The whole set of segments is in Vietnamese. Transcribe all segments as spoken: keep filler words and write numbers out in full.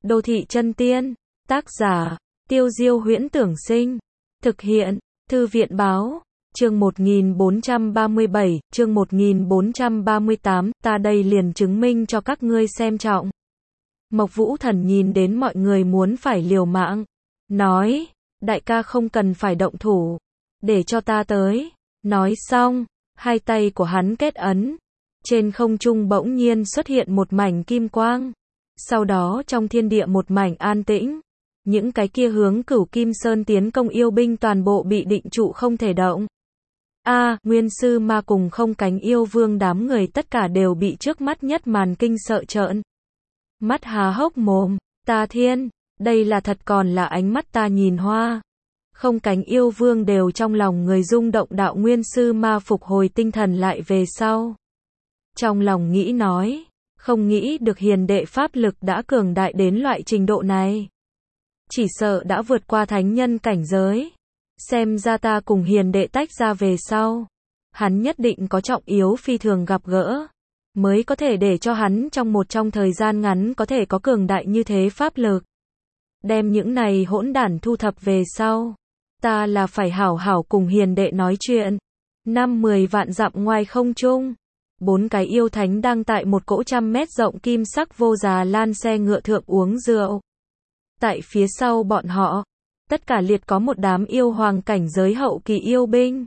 Đô thị chân tiên. Tác giả, Tiêu Diêu Huyễn Tưởng Sinh. Thực hiện, Thư viện Báo. Chương một nghìn bốn trăm ba mươi bảy, chương một nghìn bốn trăm ba mươi tám, ta đây liền chứng minh cho các ngươi xem trọng. Mộc Vũ Thần nhìn đến mọi người muốn phải liều mạng. Nói, đại ca không cần phải động thủ. Để cho ta tới. Nói xong, hai tay của hắn kết ấn. Trên không trung bỗng nhiên xuất hiện một mảnh kim quang. Sau đó trong thiên địa một mảnh an tĩnh. Những cái kia hướng Cửu Kim Sơn tiến công yêu binh toàn bộ bị định trụ không thể động. A, à, Nguyên Sư Ma cùng không cánh yêu vương đám người tất cả đều bị trước mắt nhất màn kinh sợ trợn mắt há hốc mồm. Ta thiên, đây là thật còn là ánh mắt ta nhìn hoa. Không cánh yêu vương đều trong lòng người rung động. Đạo Nguyên Sư Ma phục hồi tinh thần lại về sau. Trong lòng nghĩ nói, không nghĩ được hiền đệ pháp lực đã cường đại đến loại trình độ này. Chỉ sợ đã vượt qua thánh nhân cảnh giới. Xem ra ta cùng hiền đệ tách ra về sau. Hắn nhất định có trọng yếu phi thường gặp gỡ. Mới có thể để cho hắn trong một trong thời gian ngắn có thể có cường đại như thế pháp lực. Đem những này hỗn đản thu thập về sau. Ta là phải hảo hảo cùng hiền đệ nói chuyện. Năm mười vạn dặm ngoài không trung. Bốn cái yêu thánh đang tại một cỗ trăm mét rộng kim sắc vô già lan xe ngựa thượng uống rượu. Tại phía sau bọn họ, tất cả liệt có một đám yêu hoàng cảnh giới hậu kỳ yêu binh.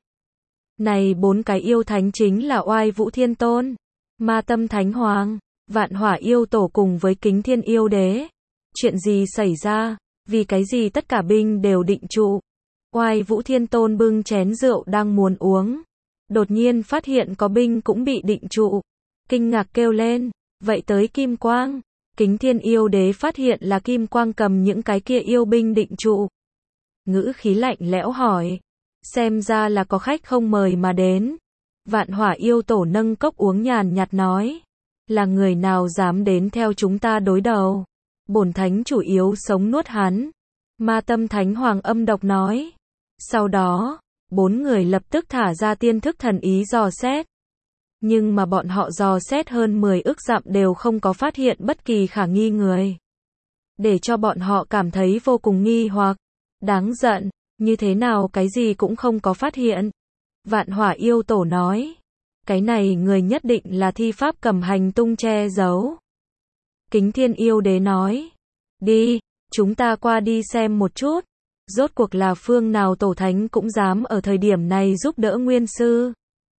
Này bốn cái yêu thánh chính là Oai Vũ Thiên Tôn, Ma Tâm Thánh Hoàng, Vạn Hỏa Yêu Tổ cùng với Kính Thiên Yêu Đế. Chuyện gì xảy ra? Vì cái gì tất cả binh đều định trụ? Oai Vũ Thiên Tôn bưng chén rượu đang muốn uống. Đột nhiên phát hiện có binh cũng bị định trụ. Kinh ngạc kêu lên, vậy tới Kim Quang. Kính Thiên Yêu Đế phát hiện là Kim Quang cầm những cái kia yêu binh định trụ. Ngữ khí lạnh lẽo hỏi, xem ra là có khách không mời mà đến. Vạn Hỏa Yêu Tổ nâng cốc uống nhàn nhạt nói, là người nào dám đến theo chúng ta đối đầu. Bổn thánh chủ yếu sống nuốt hắn. Ma Tâm Thánh Hoàng âm độc nói. Sau đó, bốn người lập tức thả ra tiên thức thần ý dò xét. Nhưng mà bọn họ dò xét hơn mười ức dặm đều không có phát hiện bất kỳ khả nghi người. Để cho bọn họ cảm thấy vô cùng nghi hoặc. Đáng giận, như thế nào cái gì cũng không có phát hiện. Vạn Hỏa Yêu Tổ nói, cái này người nhất định là thi pháp cầm hành tung che giấu. Kính Thiên Yêu Đế nói, đi, chúng ta qua đi xem một chút. Rốt cuộc là phương nào tổ thánh cũng dám ở thời điểm này giúp đỡ Nguyên Sư.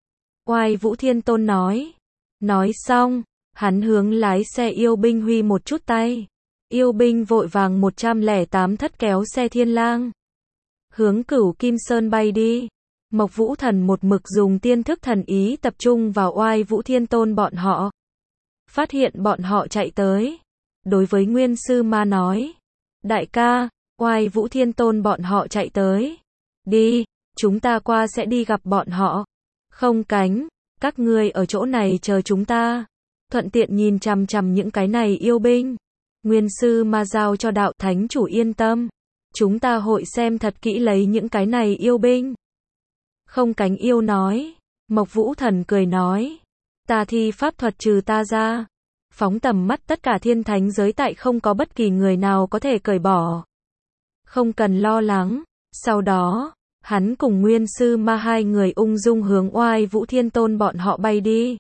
Oai Vũ Thiên Tôn nói. Nói xong, hắn hướng lái xe yêu binh huy một chút tay. Yêu binh vội vàng một trăm lẻ tám thất kéo xe thiên lang. Hướng Cửu Kim Sơn bay đi. Mộc Vũ Thần một mực dùng tiên thức thần ý tập trung vào Oai Vũ Thiên Tôn bọn họ. Phát hiện bọn họ chạy tới. Đối với Nguyên Sư Ma nói. Đại ca, Oai Vũ Thiên Tôn bọn họ chạy tới. Đi, chúng ta qua sẽ đi gặp bọn họ. Không cánh, các ngươi ở chỗ này chờ chúng ta. Thuận tiện nhìn chằm chằm những cái này yêu binh. Nguyên Sư Ma giao cho đạo thánh chủ yên tâm. Chúng ta hội xem thật kỹ lấy những cái này yêu binh. Không cánh yêu nói. Mộc Vũ Thần cười nói. Ta thi pháp thuật trừ ta ra. Phóng tầm mắt tất cả thiên thánh giới tại không có bất kỳ người nào có thể cởi bỏ. Không cần lo lắng. Sau đó, hắn cùng Nguyên Sư Ma hai người ung dung hướng Oai Vũ Thiên Tôn bọn họ bay đi.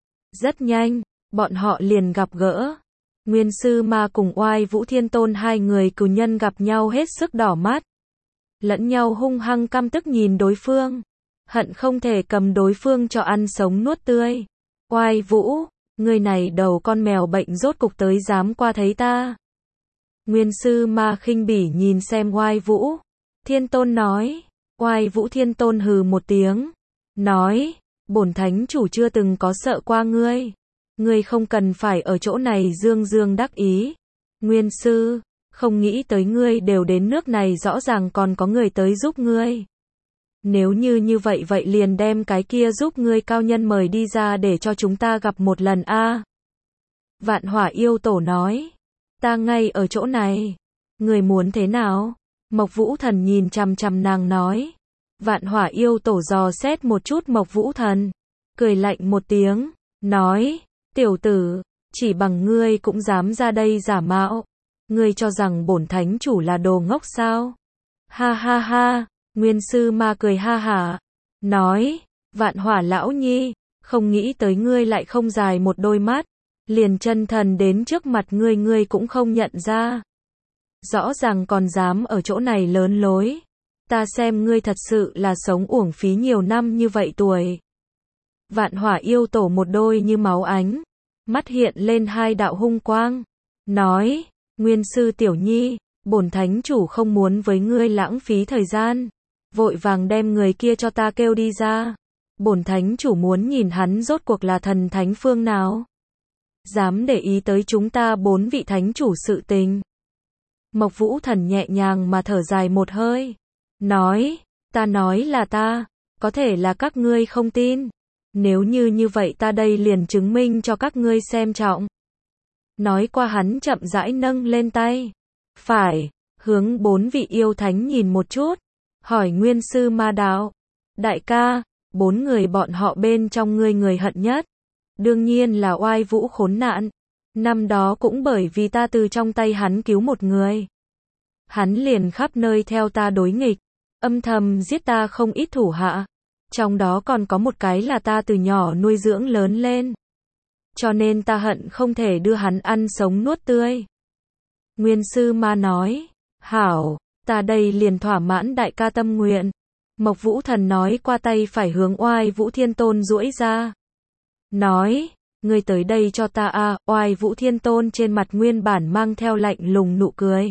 Rất nhanh, bọn họ liền gặp gỡ. Nguyên Sư Ma cùng Oai Vũ Thiên Tôn hai người cừu nhân gặp nhau hết sức đỏ mắt. Lẫn nhau hung hăng căm tức nhìn đối phương. Hận không thể cầm đối phương cho ăn sống nuốt tươi. Oai Vũ, người này đầu con mèo bệnh rốt cục tới dám qua thấy ta. Nguyên Sư Ma khinh bỉ nhìn xem Oai Vũ. Thiên Tôn nói. Oai Vũ Thiên Tôn hừ một tiếng. Nói. Bổn thánh chủ chưa từng có sợ qua ngươi. Ngươi không cần phải ở chỗ này dương dương đắc ý. Nguyên Sư. Không nghĩ tới ngươi đều đến nước này rõ ràng còn có người tới giúp ngươi. Nếu như như vậy vậy liền đem cái kia giúp ngươi cao nhân mời đi ra để cho chúng ta gặp một lần a. À. Vạn Hỏa Yêu Tổ nói. Ta ngay ở chỗ này. Người muốn thế nào? Mộc Vũ Thần nhìn chằm chằm nàng nói. Vạn Hỏa Yêu Tổ dò xét một chút Mộc Vũ Thần. Cười lạnh một tiếng. Nói. Tiểu tử, chỉ bằng ngươi cũng dám ra đây giả mạo. Ngươi cho rằng bổn thánh chủ là đồ ngốc sao? Ha ha ha, Nguyên Sư Ma cười ha hả, nói, Vạn Hỏa lão nhi, không nghĩ tới ngươi lại không dài một đôi mắt, liền chân thần đến trước mặt ngươi ngươi cũng không nhận ra. Rõ ràng còn dám ở chỗ này lớn lối. Ta xem ngươi thật sự là sống uổng phí nhiều năm như vậy tuổi. Vạn Hỏa yêu tổ một đôi như máu ánh, mắt hiện lên hai đạo hung quang, nói, Nguyên sư tiểu nhi, bổn thánh chủ không muốn với ngươi lãng phí thời gian, vội vàng đem người kia cho ta kêu đi ra. Bổn thánh chủ muốn nhìn hắn rốt cuộc là thần thánh phương nào, dám để ý tới chúng ta bốn vị thánh chủ sự tình. Mộc Vũ Thần nhẹ nhàng mà thở dài một hơi, nói, ta nói là ta, có thể là các ngươi không tin. Nếu như như vậy ta đây liền chứng minh cho các ngươi xem trọng. Nói qua hắn chậm rãi nâng lên tay, phải, hướng bốn vị yêu thánh nhìn một chút, hỏi Nguyên Sư Ma đạo, đại ca, bốn người bọn họ bên trong ngươi người hận nhất, đương nhiên là Oai Vũ khốn nạn. Năm đó cũng bởi vì ta từ trong tay hắn cứu một người, hắn liền khắp nơi theo ta đối nghịch, âm thầm giết ta không ít thủ hạ, trong đó còn có một cái là ta từ nhỏ nuôi dưỡng lớn lên, cho nên ta hận không thể đưa hắn ăn sống nuốt tươi. Nguyên Sư Ma nói, hảo, ta đây liền thỏa mãn đại ca tâm nguyện. Mộc Vũ Thần nói qua tay phải hướng Oai Vũ Thiên Tôn duỗi ra, nói, ngươi tới đây cho ta a. À. Oai Vũ Thiên Tôn trên mặt nguyên bản mang theo lạnh lùng nụ cười,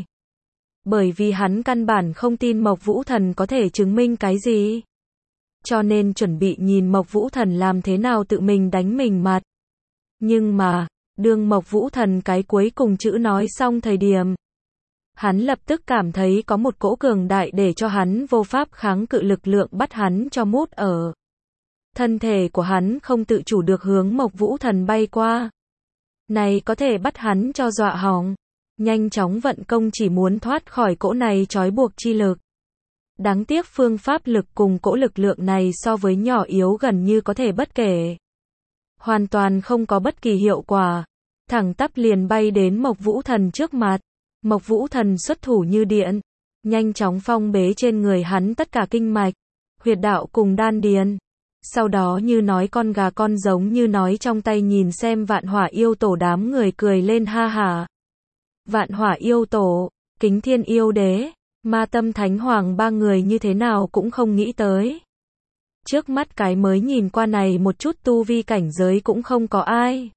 bởi vì hắn căn bản không tin Mộc Vũ Thần có thể chứng minh cái gì, cho nên chuẩn bị nhìn Mộc Vũ Thần làm thế nào tự mình đánh mình mặt. Nhưng mà, đương Mộc Vũ Thần cái cuối cùng chữ nói xong thời điểm, hắn lập tức cảm thấy có một cỗ cường đại để cho hắn vô pháp kháng cự lực lượng bắt hắn cho mút ở. Thân thể của hắn không tự chủ được hướng Mộc Vũ Thần bay qua. Này có thể bắt hắn cho dọa hỏng. Nhanh chóng vận công chỉ muốn thoát khỏi cỗ này trói buộc chi lực. Đáng tiếc phương pháp lực cùng cỗ lực lượng này so với nhỏ yếu gần như có thể bất kể. Hoàn toàn không có bất kỳ hiệu quả. Thẳng tắp liền bay đến Mộc Vũ Thần trước mặt. Mộc Vũ Thần xuất thủ như điện, nhanh chóng phong bế trên người hắn tất cả kinh mạch, huyệt đạo cùng đan điền. Sau đó như nói con gà con giống như nói trong tay nhìn xem Vạn Hỏa yêu tổ đám người cười lên ha hả. Vạn Hỏa yêu tổ, Kính Thiên yêu đế, Ma Tâm Thánh Hoàng ba người như thế nào cũng không nghĩ tới. Trước mắt cái mới nhìn qua này một chút tu vi cảnh giới cũng không có ai.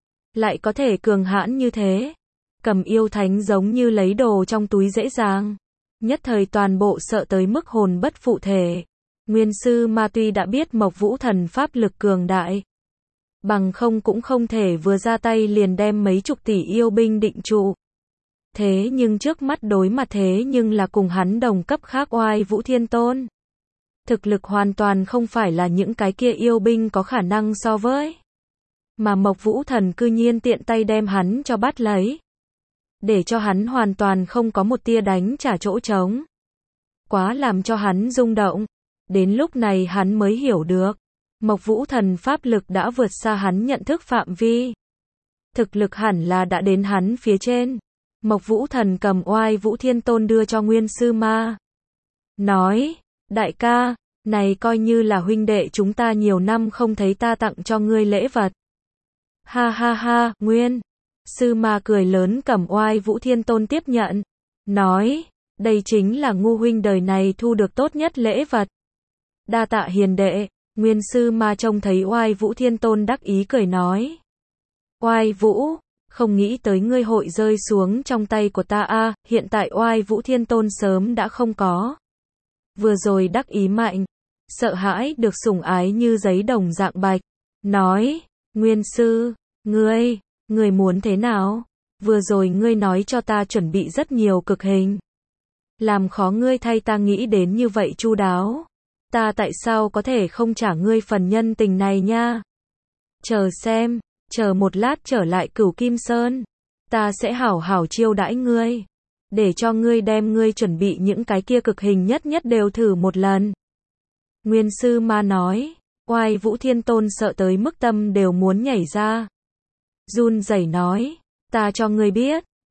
Lại có thể cường hãn như thế. Cầm yêu thánh giống như lấy đồ trong túi dễ dàng. Nhất thời toàn bộ sợ tới mức hồn bất phụ thể. Nguyên Sư Ma tuy đã biết Mộc Vũ Thần pháp lực cường đại, bằng không cũng không thể vừa ra tay liền đem mấy chục tỷ yêu binh định trụ. Thế nhưng trước mắt đối mặt thế nhưng là cùng hắn đồng cấp khác Oai Vũ Thiên Tôn. Thực lực hoàn toàn không phải là những cái kia yêu binh có khả năng so với. Mà Mộc Vũ Thần cư nhiên tiện tay đem hắn cho bắt lấy. Để cho hắn hoàn toàn không có một tia đánh trả chỗ trống. Quá làm cho hắn rung động. Đến lúc này hắn mới hiểu được. Mộc Vũ Thần pháp lực đã vượt xa hắn nhận thức phạm vi. Thực lực hẳn là đã đến hắn phía trên. Mộc Vũ Thần cầm Oai Vũ Thiên Tôn đưa cho Nguyên Sư Ma. Nói, đại ca, này coi như là huynh đệ chúng ta nhiều năm không thấy ta tặng cho ngươi lễ vật. Ha ha ha, Nguyên Sư Ma cười lớn cầm Oai Vũ Thiên Tôn tiếp nhận. Nói, đây chính là ngu huynh đời này thu được tốt nhất lễ vật. Đa tạ hiền đệ. Nguyên Sư Ma trông thấy Oai Vũ Thiên Tôn đắc ý cười nói. Oai Vũ, không nghĩ tới ngươi hội rơi xuống trong tay của ta a. À, hiện tại Oai Vũ Thiên Tôn sớm đã không có. Vừa rồi đắc ý mạnh, sợ hãi được sủng ái như giấy đồng dạng bạch. Nói, Nguyên Sư, ngươi, ngươi muốn thế nào? Vừa rồi ngươi nói cho ta chuẩn bị rất nhiều cực hình. Làm khó ngươi thay ta nghĩ đến như vậy chu đáo. Ta tại sao có thể không trả ngươi phần nhân tình này nha? Chờ xem, chờ một lát trở lại Cửu Kim Sơn, ta sẽ hảo hảo chiêu đãi ngươi, để cho ngươi đem ngươi chuẩn bị những cái kia cực hình nhất nhất đều thử một lần. Nguyên Sư Ma nói, Oai Vũ Thiên Tôn sợ tới mức tâm đều muốn nhảy ra. Run rẩy nói, ta cho ngươi biết,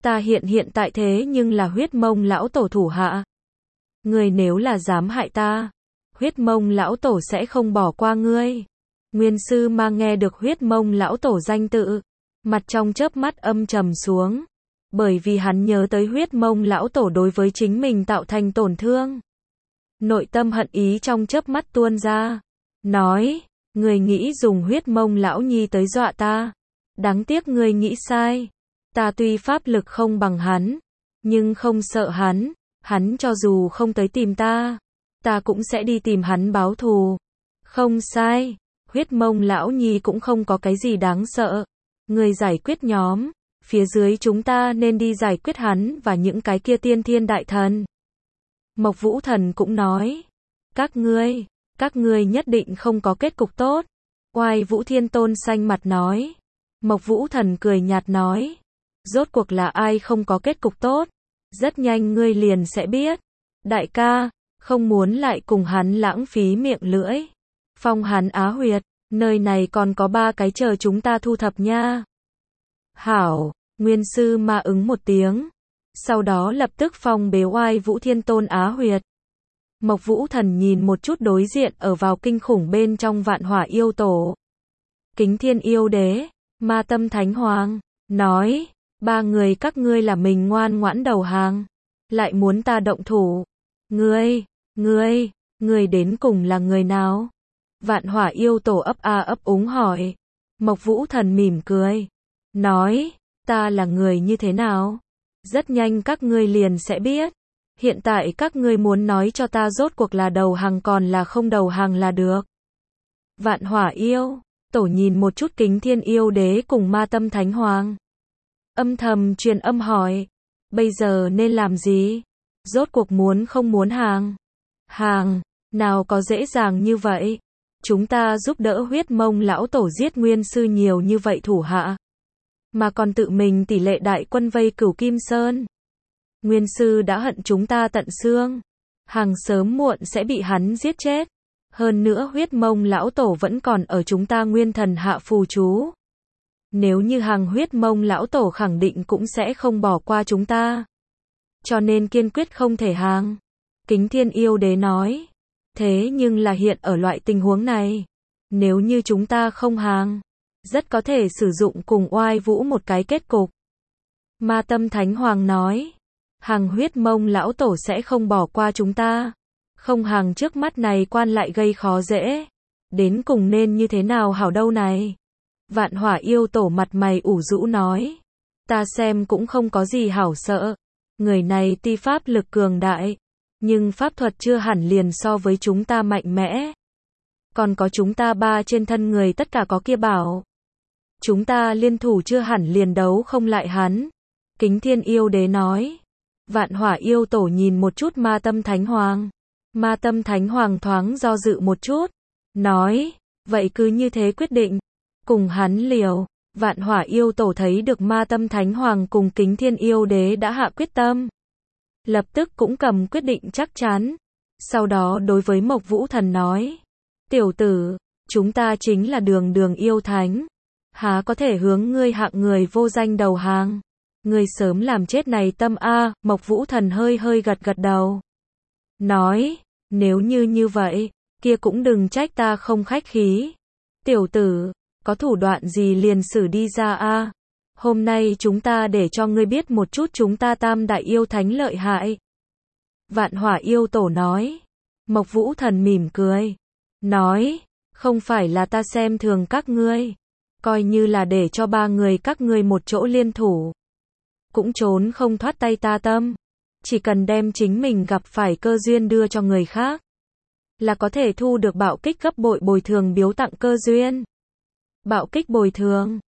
Ta hiện hiện tại thế nhưng là huyết mông lão tổ thủ hạ. Ngươi nếu là dám hại ta, huyết mông lão tổ sẽ không bỏ qua ngươi. Nguyên sư ma nghe được huyết mông lão tổ danh tự, mặt trong chớp mắt âm trầm xuống, bởi vì hắn nhớ tới huyết mông lão tổ đối với chính mình tạo thành tổn thương. Nội tâm hận ý trong chớp mắt tuôn ra, nói, ngươi nghĩ dùng huyết mông lão nhi tới dọa ta, đáng tiếc ngươi nghĩ sai. Ta tuy pháp lực không bằng hắn, nhưng không sợ hắn, hắn cho dù không tới tìm ta, ta cũng sẽ đi tìm hắn báo thù. Không sai, huyết mông lão nhi cũng không có cái gì đáng sợ. Người giải quyết nhóm, phía dưới chúng ta nên đi giải quyết hắn và những cái kia tiên thiên đại thần. Mộc Vũ Thần cũng nói, các ngươi, các ngươi nhất định không có kết cục tốt. Oai Vũ Thiên Tôn xanh mặt nói. Mộc Vũ Thần cười nhạt nói, rốt cuộc là ai không có kết cục tốt? Rất nhanh ngươi liền sẽ biết. Đại ca, không muốn lại cùng hắn lãng phí miệng lưỡi. Phong hắn Á Huyệt, nơi này còn có ba cái chờ chúng ta thu thập nha. Hảo, Nguyên sư ma ứng một tiếng. Sau đó lập tức phong bế Oai Vũ Thiên Tôn Á Huyệt. Mộc Vũ Thần nhìn một chút đối diện ở vào kinh khủng bên trong Vạn Hỏa Yêu Tổ. Kính Thiên Yêu Đế, Ma Tâm Thánh Hoàng, nói, ba người các ngươi là mình ngoan ngoãn đầu hàng, lại muốn ta động thủ. Ngươi, ngươi, ngươi đến cùng là người nào? Vạn Hỏa Yêu Tổ ấp a ấp úng hỏi. Mộc Vũ Thần mỉm cười, nói, ta là người như thế nào? Rất nhanh các ngươi liền sẽ biết. Hiện tại các ngươi muốn nói cho ta rốt cuộc là đầu hàng còn là không đầu hàng là được. Vạn Hỏa Yêu Tổ nhìn một chút Kính Thiên Yêu Đế cùng Ma Tâm Thánh Hoàng. Âm thầm truyền âm hỏi, bây giờ nên làm gì? Rốt cuộc muốn không muốn hàng? Hàng, nào có dễ dàng như vậy. Chúng ta giúp đỡ huyết mông lão tổ giết nguyên sư nhiều như vậy thủ hạ. Mà còn tự mình tỷ lệ đại quân vây Cửu Kim Sơn. Nguyên sư đã hận chúng ta tận xương. Hàng sớm muộn sẽ bị hắn giết chết. Hơn nữa huyết mông lão tổ vẫn còn ở chúng ta nguyên thần hạ phù chú. Nếu như hàng huyết mông lão tổ khẳng định cũng sẽ không bỏ qua chúng ta. Cho nên kiên quyết không thể hàng. Kính Thiên Yêu Đế nói. Thế nhưng là hiện ở loại tình huống này, nếu như chúng ta không hàng, rất có thể sử dụng cùng Oai Vũ một cái kết cục. Ma Tâm Thánh Hoàng nói, hàng huyết mông lão tổ sẽ không bỏ qua chúng ta. Không hàng trước mắt này quan lại gây khó dễ. Đến cùng nên như thế nào hảo đâu này? Vạn Hỏa Yêu Tổ mặt mày ủ rũ nói, ta xem cũng không có gì hảo sợ. Người này tuy pháp lực cường đại, nhưng pháp thuật chưa hẳn liền so với chúng ta mạnh mẽ. Còn có chúng ta ba trên thân người tất cả có kia bảo. Chúng ta liên thủ chưa hẳn liền đấu không lại hắn. Kính Thiên Yêu Đế nói. Vạn Hỏa Yêu Tổ nhìn một chút Ma Tâm Thánh Hoàng. Ma Tâm Thánh Hoàng thoáng do dự một chút. Nói, vậy cứ như thế quyết định. Cùng hắn liều. Vạn Hỏa Yêu Tổ thấy được Ma Tâm Thánh Hoàng cùng Kính Thiên Yêu Đế đã hạ quyết tâm. Lập tức cũng cầm quyết định chắc chắn. Sau đó đối với Mộc Vũ Thần nói. Tiểu tử, chúng ta chính là đường đường yêu thánh. Há có thể hướng ngươi hạng người vô danh đầu hàng. Ngươi sớm làm chết này tâm a. Mộc Vũ Thần hơi hơi gật gật đầu. Nói, nếu như như vậy, kia cũng đừng trách ta không khách khí. Tiểu tử, có thủ đoạn gì liền sử đi ra a. Hôm nay chúng ta để cho ngươi biết một chút chúng ta tam đại yêu thánh lợi hại. Vạn Hỏa Yêu Tổ nói. Mộc Vũ Thần mỉm cười. Nói, không phải là ta xem thường các ngươi. Coi như là để cho ba người các ngươi một chỗ liên thủ. Cũng trốn không thoát tay ta tâm. Chỉ cần đem chính mình gặp phải cơ duyên đưa cho người khác. Là có thể thu được bạo kích gấp bội bồi thường biếu tặng cơ duyên. Bạo kích bồi thường.